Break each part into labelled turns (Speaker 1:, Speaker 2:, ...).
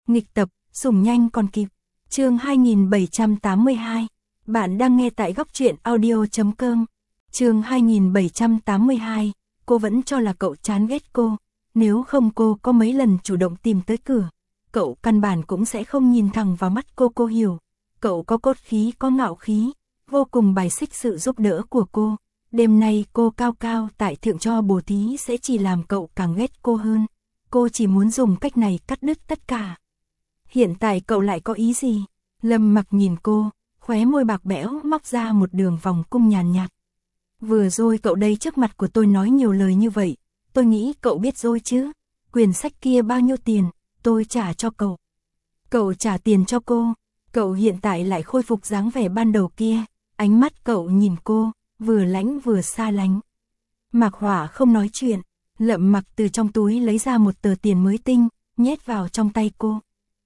Speaker 1: Nghịch tập, sủng nhanh còn kịp. Chương 2782. Bạn đang nghe tại góc truyện audio.com. Chương 2782. Cô vẫn cho là cậu chán ghét cô. Nếu không cô có mấy lần chủ động tìm tới cửa, cậu căn bản cũng sẽ không nhìn thẳng vào mắt cô hiểu. Cậu có cốt khí, có ngạo khí, vô cùng bài xích sự giúp đỡ của cô. Đêm nay cô cao cao tại thượng cho bồ thí sẽ chỉ làm cậu càng ghét cô hơn. Cô chỉ muốn dùng cách này cắt đứt tất cả. Hiện tại cậu lại có ý gì? Lâm Mặc nhìn cô, khóe môi bạc bẽo móc ra một đường vòng cung nhàn nhạt. Vừa rồi cậu đây trước mặt của tôi nói nhiều lời như vậy, tôi nghĩ cậu biết rồi chứ. Quyển sách kia bao nhiêu tiền, tôi trả cho cậu. Cậu trả tiền cho cô, cậu hiện tại lại khôi phục dáng vẻ ban đầu kia, ánh mắt cậu nhìn cô, vừa lãnh vừa xa lánh. Mạc Hỏa không nói chuyện, Lâm Mặc từ trong túi lấy ra một tờ tiền mới tinh, nhét vào trong tay cô.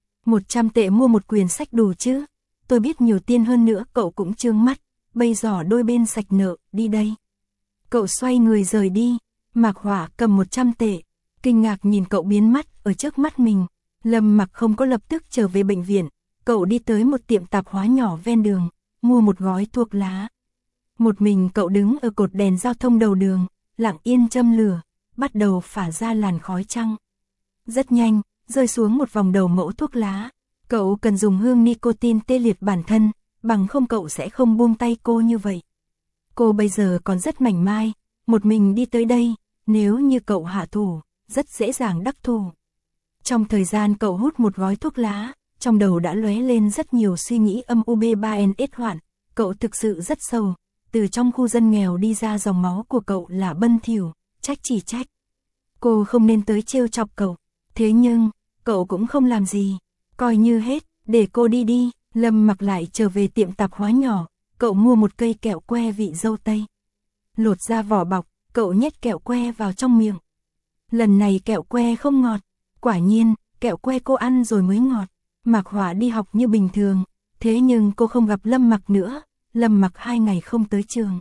Speaker 1: 100 tệ mua một quyển sách đủ chứ? Tôi biết nhiều tiền hơn nữa cậu cũng trương mắt, bây giờ đôi bên sạch nợ, đi đây. Cậu xoay người rời đi, Mạc Hỏa cầm 100 tệ, kinh ngạc nhìn cậu biến mất ở trước mắt mình. Lâm Mặc không có lập tức trở về bệnh viện, cậu đi tới một tiệm tạp hóa nhỏ ven đường, mua một gói thuốc lá. Một mình cậu đứng ở cột đèn giao thông đầu đường, lặng yên châm lửa, bắt đầu phả ra làn khói trắng. Rất nhanh, rơi xuống một vòng đầu mẫu thuốc lá. Cậu cần dùng hương nicotine tê liệt bản thân, bằng không cậu sẽ không buông tay cô như vậy. Cô bây giờ còn rất mảnh mai, một mình đi tới đây, nếu như cậu hạ thủ, rất dễ dàng đắc thủ. Trong thời gian cậu hút một gói thuốc lá, trong đầu đã lóe lên rất nhiều suy nghĩ âm UB3NS hoạn. Cậu thực sự rất sầu, từ trong khu dân nghèo đi ra dòng máu của cậu là bân thỉu, trách chỉ trách. Cô không nên tới trêu chọc cậu, thế nhưng, cậu cũng không làm gì, coi như hết, để cô đi đi. Lâm Mặc lại trở về tiệm tạp hóa nhỏ, cậu mua một cây kẹo que vị dâu tây. Lột ra vỏ bọc, cậu nhét kẹo que vào trong miệng. Lần này kẹo que không ngọt, quả nhiên, kẹo que cô ăn rồi mới ngọt. Mạc Hỏa đi học như bình thường, thế nhưng cô không gặp Lâm Mặc nữa, Lâm Mặc 2 ngày không tới trường.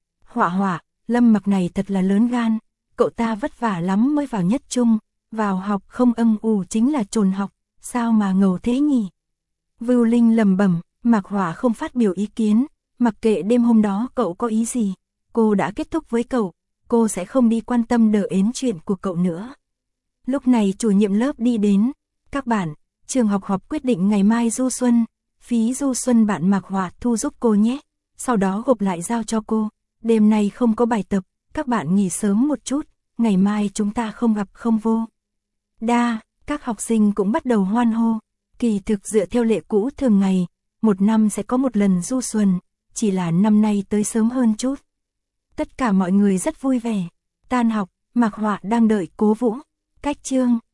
Speaker 1: Hỏa, Lâm Mặc này thật là lớn gan, cậu ta vất vả lắm mới vào nhất trung, vào học không chính là trồn học, sao mà ngầu thế nhỉ? Vưu Linh lẩm bẩm, Mạc Hỏa không phát biểu ý kiến, mặc kệ đêm hôm đó cậu có ý gì, cô đã kết thúc với cậu, cô sẽ không đi quan tâm đờ ến chuyện của cậu nữa. Lúc này chủ nhiệm lớp đi đến, các bạn, trường học họp quyết định ngày mai du xuân, phí du xuân bạn Mạc Hỏa thu giúp cô nhé, sau đó gộp lại giao cho cô, đêm nay không có bài tập, các bạn nghỉ sớm một chút, ngày mai chúng ta không gặp không vô. Các học sinh cũng bắt đầu hoan hô. Kỳ thực dựa theo lệ cũ thường ngày, một năm sẽ có một lần du xuân, chỉ là năm nay tới sớm hơn chút. Tất cả mọi người rất vui vẻ. Tan học, Mạc Hỏa đang đợi cố vũ. Cách chương